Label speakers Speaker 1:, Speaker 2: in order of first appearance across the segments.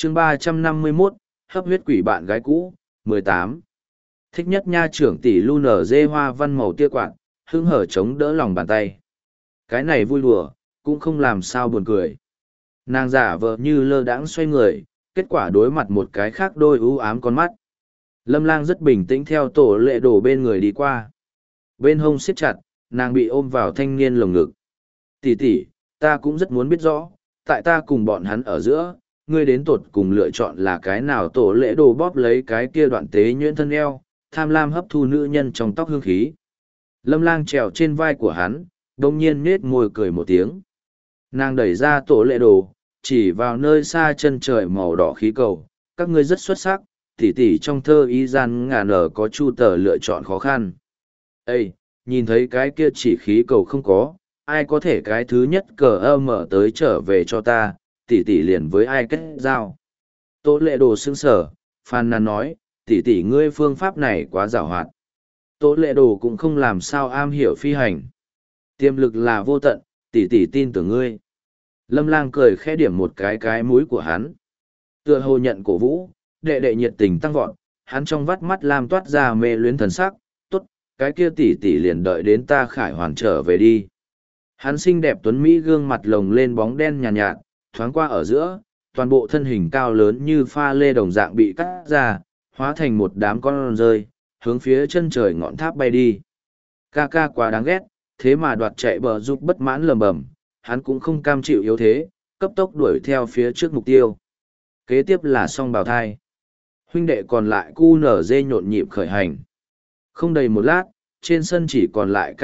Speaker 1: chương 351, hấp huyết quỷ bạn gái cũ, 18. Thích nhất nha trưởng tỷ lu nở dê hoa văn màu tia quạt, hứng hở chống đỡ lòng bàn tay. Cái này vui đùa, cũng không làm sao buồn cười. Nàng giả vờ như lơ đãng xoay người, kết quả đối mặt một cái khác đôi u ám con mắt. Lâm Lang rất bình tĩnh theo tổ lệ đổ bên người đi qua. Bên hông siết chặt, nàng bị ôm vào thanh niên lồng ngực. Tỷ tỷ, ta cũng rất muốn biết rõ, tại ta cùng bọn hắn ở giữa, ngươi đến tột cùng lựa chọn là cái nào. Tổ lệ đồ bóp lấy cái kia đoạn tế nhuyễn thân eo, tham lam hấp thu nữ nhân trong tóc hương khí. Lâm Lang trèo trên vai của hắn, đông nhiên nết môi cười một tiếng. Nàng đẩy ra tổ lệ đồ, chỉ vào nơi xa chân trời màu đỏ khí cầu. Các ngươi rất xuất sắc, tỷ tỷ trong thơ y gian ngàn ở có chu tờ lựa chọn khó khăn. Ê, nhìn thấy cái kia chỉ khí cầu không có, ai có thể cái thứ nhất cờ ơ mở tới trở về cho ta, tỷ tỷ liền với ai kết giao. Tổ lệ đồ sững sở, phàn nàn nói, tỷ tỷ ngươi phương pháp này quá giàu hoạt. Tổ lệ đồ cũng không làm sao am hiểu phi hành. Tiềm lực là vô tận, tỷ tỷ tin tưởng ngươi. Lâm Lang cười khẽ điểm một cái mũi của hắn. Tựa hồ nhận cổ vũ, đệ đệ nhiệt tình tăng vọt, hắn trong vắt mắt lam toát ra mê luyến thần sắc, tốt, cái kia tỷ tỷ liền đợi đến ta khải hoàn trở về đi. Hắn xinh đẹp tuấn Mỹ gương mặt lồng lên bóng đen nhàn nhạt, thoáng qua ở giữa, toàn bộ thân hình cao lớn như pha lê đồng dạng bị cắt ra, hóa thành một đám con rơi, hướng phía chân trời ngọn tháp bay đi. Ca ca quá đáng ghét, thế mà đoạt chạy bờ giúp bất mãn lầm bầm, hắn cũng không cam chịu yếu thế, cấp tốc đuổi theo phía trước mục tiêu. Kế tiếp là song bào thai. Huynh đệ còn lại QNZ nhộn nhịp khởi hành. Không đầy một lát, trên sân chỉ còn lại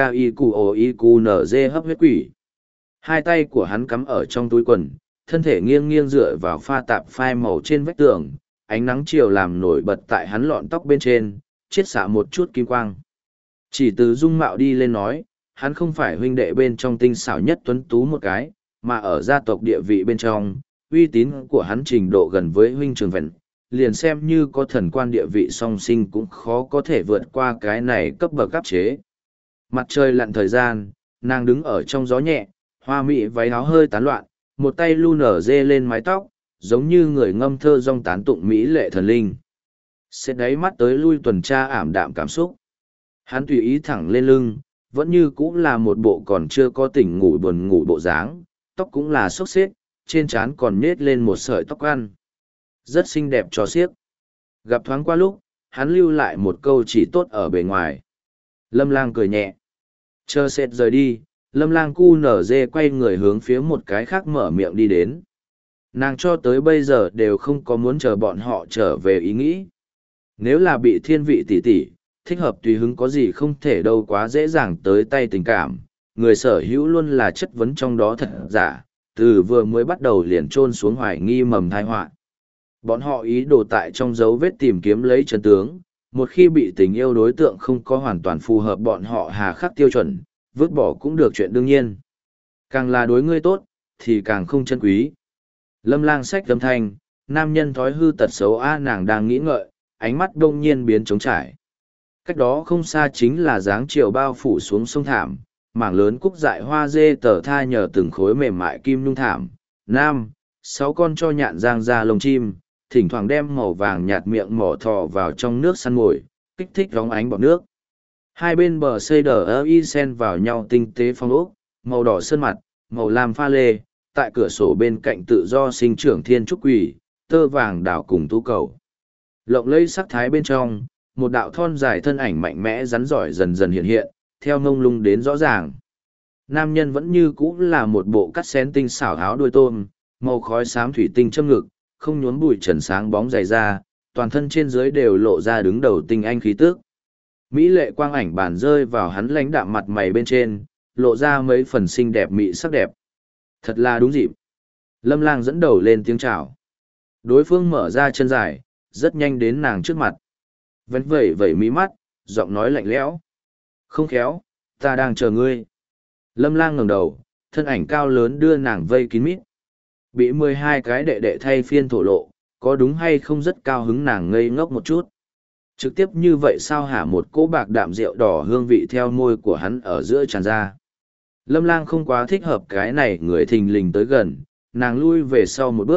Speaker 1: KIQOIQNZ hấp huyết quỷ. Hai tay của hắn cắm ở trong túi quần, thân thể nghiêng nghiêng dựa vào pha tạp phai màu trên vách tường, ánh nắng chiều làm nổi bật tại hắn lọn tóc bên trên, chiết xạ một chút kim quang. Chỉ từ dung mạo đi lên nói, hắn không phải huynh đệ bên trong tinh xảo nhất tuấn tú một cái, mà ở gia tộc địa vị bên trong, uy tín của hắn trình độ gần với huynh trường vẹn, liền xem như có thần quan địa vị song sinh cũng khó có thể vượt qua cái này cấp bậc áp chế. Mặt trời lặn thời gian, nàng đứng ở trong gió nhẹ, hoa mỹ váy áo hơi tán loạn, một tay lu nở dê lên mái tóc, giống như người ngâm thơ dong tán tụng mỹ lệ thần linh. Xét đáy mắt tới lui tuần tra ảm đạm cảm xúc. Hắn tùy ý thẳng lên lưng, vẫn như cũng là một bộ còn chưa có tỉnh ngủ buồn ngủ bộ dáng, tóc cũng là xốc xếp, trên trán còn nết lên một sợi tóc ăn. Rất xinh đẹp cho xiếc. Gặp thoáng qua lúc, hắn lưu lại một câu chỉ tốt ở bề ngoài. Lâm Lang cười nhẹ. Chờ Sệt rời đi, Lâm Lang cu nở dê quay người hướng phía một cái khác mở miệng đi đến. Nàng cho tới bây giờ đều không có muốn chờ bọn họ trở về ý nghĩ. Nếu là bị thiên vị tỷ tỷ, thích hợp tùy hứng có gì không thể đâu quá dễ dàng tới tay tình cảm. Người sở hữu luôn là chất vấn trong đó thật giả, từ vừa mới bắt đầu liền trôn xuống hoài nghi mầm thai họa. Bọn họ ý đồ tại trong dấu vết tìm kiếm lấy chân tướng, một khi bị tình yêu đối tượng không có hoàn toàn phù hợp bọn họ hà khắc tiêu chuẩn, vứt bỏ cũng được chuyện đương nhiên. Càng là đối ngươi tốt, thì càng không chân quý. Lâm Lang sách âm thanh, nam nhân thói hư tật xấu nàng đang nghĩ ngợi, ánh mắt đông nhiên biến trống trải. Cách đó không xa chính là dáng chiều bao phủ xuống sông thảm, mảng lớn cúc dại hoa dê tờ tha nhờ từng khối mềm mại kim nhung thảm. Nam, 6 con cho nhạn giang ra lồng chim, thỉnh thoảng đem màu vàng nhạt miệng mỏ thò vào trong nước săn mồi, kích thích róng ánh bọt nước. Hai bên bờ xây đờ y sen vào nhau tinh tế phong ốc, màu đỏ sơn mặt, màu lam pha lê, tại cửa sổ bên cạnh tự do sinh trưởng thiên trúc quỷ, tơ vàng đảo cùng tú cầu. Lộng lẫy sắc thái bên trong, một đạo thon dài thân ảnh mạnh mẽ rắn giỏi dần dần hiện hiện, theo ngông lung đến rõ ràng. Nam nhân vẫn như cũ là một bộ cắt xén tinh xảo áo đuôi tôm, màu khói xám thủy tinh châm ngực, không nhốn bụi trần sáng bóng dày ra, toàn thân trên dưới đều lộ ra đứng đầu tinh anh khí tước. Mỹ lệ quang ảnh bàn rơi vào hắn lãnh đạm mặt mày bên trên, lộ ra mấy phần xinh đẹp mỹ sắc đẹp. Thật là đúng dịp. Lâm Lang dẫn đầu lên tiếng chào. Đối phương mở ra chân dài, rất nhanh đến nàng trước mặt. Vẫn vẩy vẩy mí mắt, giọng nói lạnh lẽo. Không khéo, ta đang chờ ngươi. Lâm Lang ngẩng đầu, thân ảnh cao lớn đưa nàng vây kín mít. Bị 12 cái đệ đệ thay phiên thổ lộ, có đúng hay không rất cao hứng nàng ngây ngốc một chút. Trực tiếp như vậy sao hả một cỗ bạc đạm rượu đỏ hương vị theo môi của hắn ở giữa tràn ra. Lâm Lang không quá thích hợp cái này người thình lình tới gần, nàng lui về sau một bước,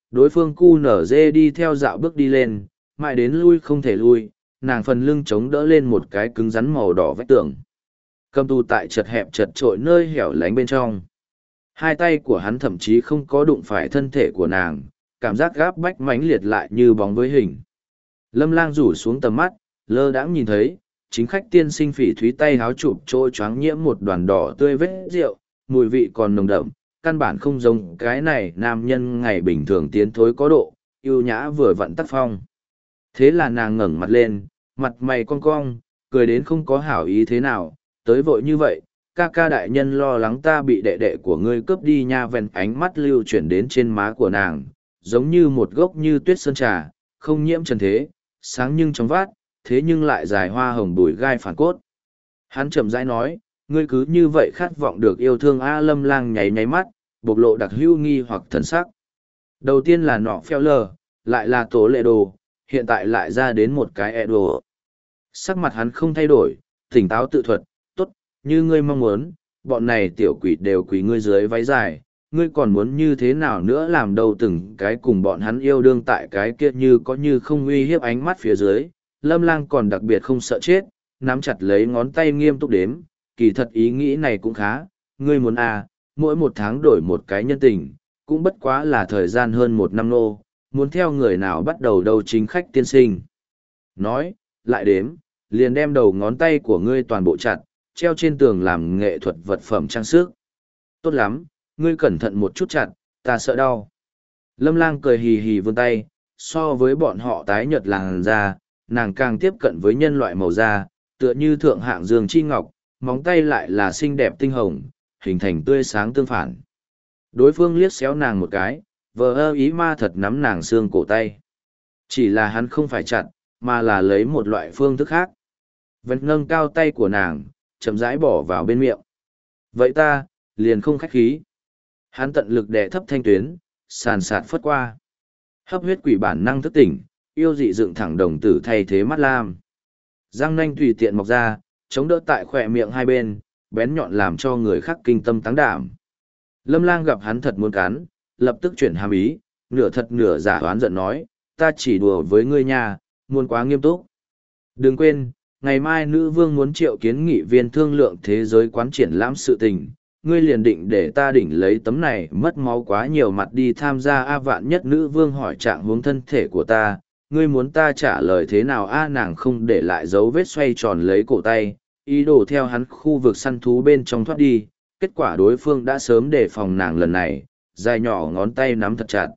Speaker 1: Đối phương cu nở dê đi theo dạo bước đi lên, mãi đến lui không thể lui, nàng phần lưng chống đỡ lên một cái cứng rắn màu đỏ vách tường. Cầm tù tại chật hẹp chật trội nơi hẻo lánh bên trong. Hai tay của hắn thậm chí không có đụng phải thân thể của nàng, cảm giác gáp bách mãnh liệt lại như bóng với hình. Lâm Lang rủ xuống tầm mắt, lơ đãng nhìn thấy, chính khách tiên sinh Phỉ Thúy tay háo chụp trôi choáng nhiễm một đoàn đỏ tươi vết rượu, mùi vị còn nồng đậm, căn bản không giống cái này nam nhân ngày bình thường tiến thối có độ, yêu nhã vừa vặn tắt phong. Thế là nàng ngẩng mặt lên, mặt mày cong cong, cười đến không có hảo ý thế nào, tới vội như vậy, ca ca đại nhân lo lắng ta bị đệ đệ của ngươi cướp đi nha. Vèn ánh mắt lưu chuyển đến trên má của nàng, giống như một gốc như tuyết sơn trà, không nhiễm trần thế, sáng nhưng trong vát, thế nhưng lại dài hoa hồng bùi gai phản cốt. Hắn chậm rãi nói, ngươi cứ như vậy khát vọng được yêu thương A. Lâm Lang nháy nháy mắt, bộc lộ đặc hữu nghi hoặc thần sắc. Đầu tiên là nọ phèo lờ, lại là tổ lệ đồ, hiện tại lại ra đến một cái e đồ. Sắc mặt hắn không thay đổi, tỉnh táo tự thuật, tốt, như ngươi mong muốn, bọn này tiểu quỷ đều quỷ ngươi dưới váy dài, ngươi còn muốn như thế nào nữa làm đâu. Từng cái cùng bọn hắn yêu đương tại cái kia như có như không uy hiếp ánh mắt phía dưới. Lâm Lang còn đặc biệt không sợ chết, nắm chặt lấy ngón tay nghiêm túc đếm, kỳ thật ý nghĩ này cũng khá, ngươi muốn à, mỗi một tháng đổi một cái nhân tình, cũng bất quá là thời gian hơn một năm nô, muốn theo người nào bắt đầu đâu chính khách tiên sinh. Nói, lại đếm, liền đem đầu ngón tay của ngươi toàn bộ chặt, treo trên tường làm nghệ thuật vật phẩm trang sức. Tốt lắm, ngươi cẩn thận một chút chặt, ta sợ đau. Lâm Lang cười hì hì vươn tay, so với bọn họ tái nhợt làn da, nàng càng tiếp cận với nhân loại màu da, tựa như thượng hạng dương chi ngọc, móng tay lại là xinh đẹp tinh hồng, hình thành tươi sáng tương phản. Đối phương liếc xéo nàng một cái, vờ ơ ý ma thật nắm nàng xương cổ tay. Chỉ là hắn không phải chặt, mà là lấy một loại phương thức khác. Vẫn nâng cao tay của nàng, chậm rãi bỏ vào bên miệng. Vậy ta, liền không khách khí. Hắn tận lực đè thấp thanh tuyến, sàn sạt phất qua. Hấp huyết quỷ bản năng thức tỉnh, yêu dị dựng thẳng đồng tử thay thế mắt lam. Răng nanh tùy tiện mọc ra, chống đỡ tại khỏe miệng hai bên, bén nhọn làm cho người khác kinh tâm táng đảm. Lâm Lang gặp hắn thật muốn cắn, lập tức chuyển hàm ý, nửa thật nửa giả oán giận nói, ta chỉ đùa với ngươi nha, muốn quá nghiêm túc. Đừng quên, ngày mai nữ vương muốn triệu kiến nghị viên thương lượng thế giới quán triển lãm sự tình, ngươi liền định để ta đỉnh lấy tấm này mất máu quá nhiều mặt đi tham gia. A vạn nhất nữ vương hỏi trạng huống thân thể của ta, ngươi muốn ta trả lời thế nào? A nàng không để lại dấu vết xoay tròn lấy cổ tay, ý đồ theo hắn khu vực săn thú bên trong thoát đi, kết quả đối phương đã sớm đề phòng nàng lần này, dài nhỏ ngón tay nắm thật chặt.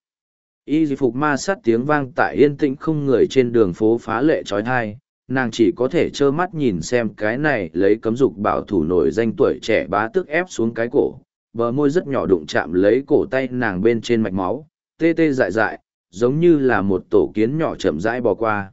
Speaker 1: Y phục ma sát tiếng vang tại yên tĩnh không người trên đường phố phá lệ trói thai, nàng chỉ có thể trơ mắt nhìn xem cái này lấy cấm dục bảo thủ nổi danh tuổi trẻ bá tước ép xuống cái cổ, bờ môi rất nhỏ đụng chạm lấy cổ tay nàng bên trên mạch máu, tê tê dại dại, giống như là một tổ kiến nhỏ chậm rãi bò qua.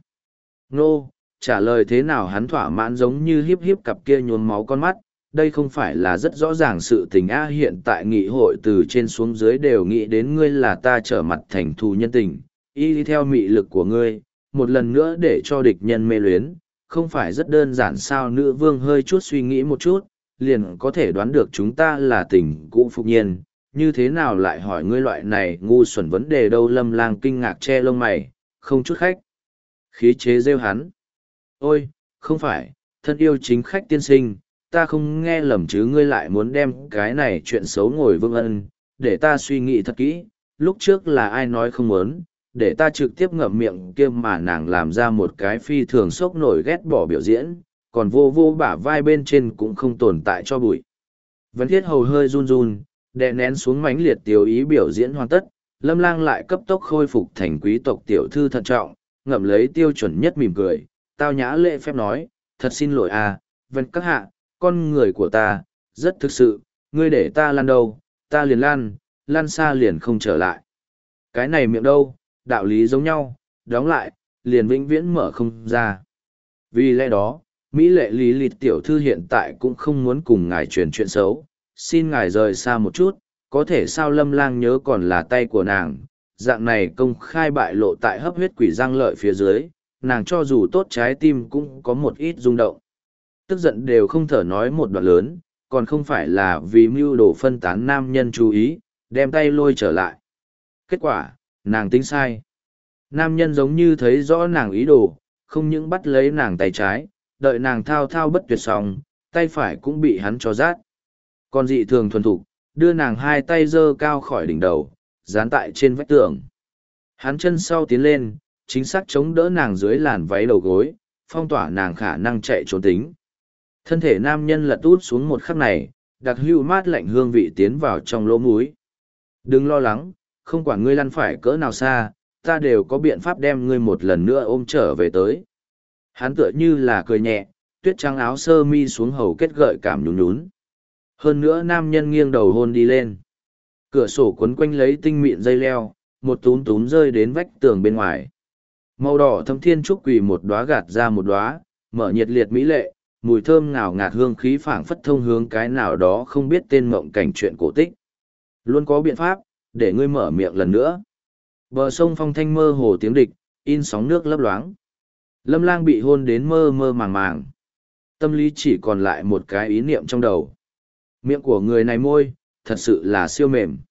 Speaker 1: Nô, trả lời thế nào? Hắn thỏa mãn giống như hiếp hiếp cặp kia nhuốm máu con mắt, đây không phải là rất rõ ràng sự tình a. Hiện tại nghị hội từ trên xuống dưới đều nghĩ đến ngươi là ta trở mặt thành thù nhân tình, y theo mị lực của ngươi, một lần nữa để cho địch nhân mê luyến, không phải rất đơn giản sao? Nữ vương hơi chút suy nghĩ một chút, liền có thể đoán được chúng ta là tình cũ phục nhiên, như thế nào lại hỏi ngươi loại này ngu xuẩn vấn đề đâu? Lâm Lang kinh ngạc che lông mày, không chút khách khí chế rêu hắn. Ôi, không phải, thân yêu chính khách tiên sinh, ta không nghe lầm chứ? Ngươi lại muốn đem cái này chuyện xấu ngồi vương ân, để ta suy nghĩ thật kỹ, lúc trước là ai nói không muốn, để ta trực tiếp ngậm miệng kia mà. Nàng làm ra một cái phi thường sốc nổi ghét bỏ biểu diễn, còn vô vô bả vai bên trên cũng không tồn tại cho bụi. Vấn thiết hầu hơi run run, đè nén xuống mãnh liệt tiêu ý biểu diễn hoàn tất, Lâm Lang lại cấp tốc khôi phục thành quý tộc tiểu thư thận trọng, ngậm lấy tiêu chuẩn nhất mỉm cười, tao nhã lễ phép nói, thật xin lỗi à, Vân các hạ, con người của ta, rất thực sự, ngươi để ta lăn đâu, ta liền lăn xa liền không trở lại. Cái này miệng đâu, đạo lý giống nhau, đóng lại, liền vĩnh viễn mở không ra. Vì lẽ đó, Mỹ lệ lý lịch tiểu thư hiện tại cũng không muốn cùng ngài truyền chuyện xấu, xin ngài rời xa một chút, có thể sao? Lâm Lang nhớ còn là tay của nàng, dạng này công khai bại lộ tại hấp huyết quỷ răng lợi phía dưới, nàng cho dù tốt trái tim cũng có một ít rung động. Tức giận đều không thở nói một đoạn lớn, còn không phải là vì mưu đồ phân tán nam nhân chú ý, đem tay lôi trở lại. Kết quả, nàng tính sai. Nam nhân giống như thấy rõ nàng ý đồ, không những bắt lấy nàng tay trái, đợi nàng thao thao bất tuyệt xong, tay phải cũng bị hắn cho rát. Còn dị thường thuần thục, đưa nàng hai tay giơ cao khỏi đỉnh đầu, dán tại trên vách tường. Hắn chân sau tiến lên, chính xác chống đỡ nàng dưới làn váy đầu gối, phong tỏa nàng khả năng chạy trốn tính. Thân thể nam nhân lật út xuống một khắc này, đặc hữu mát lạnh hương vị tiến vào trong lỗ mũi. Đừng lo lắng, không quản ngươi lăn phải cỡ nào xa, ta đều có biện pháp đem ngươi một lần nữa ôm trở về tới. Hắn tựa như là cười nhẹ, tuyết trắng áo sơ mi xuống hầu kết gợi cảm nhún nhún. Hơn nữa nam nhân nghiêng đầu hôn đi lên. Cửa sổ quấn quanh lấy tinh mịn dây leo, một túm túm rơi đến vách tường bên ngoài. Màu đỏ thâm thiên trúc quỳ một đóa gạt ra một đóa, mở nhiệt liệt mỹ lệ, mùi thơm ngào ngạt hương khí phảng phất thông hướng cái nào đó không biết tên mộng cảnh chuyện cổ tích. Luôn có biện pháp, để ngươi mở miệng lần nữa. Bờ sông phong thanh mơ hồ tiếng địch, in sóng nước lấp loáng. Lâm Lang bị hôn đến mơ mơ màng màng. Tâm lý chỉ còn lại một cái ý niệm trong đầu. Miệng của người này môi, thật sự là siêu mềm.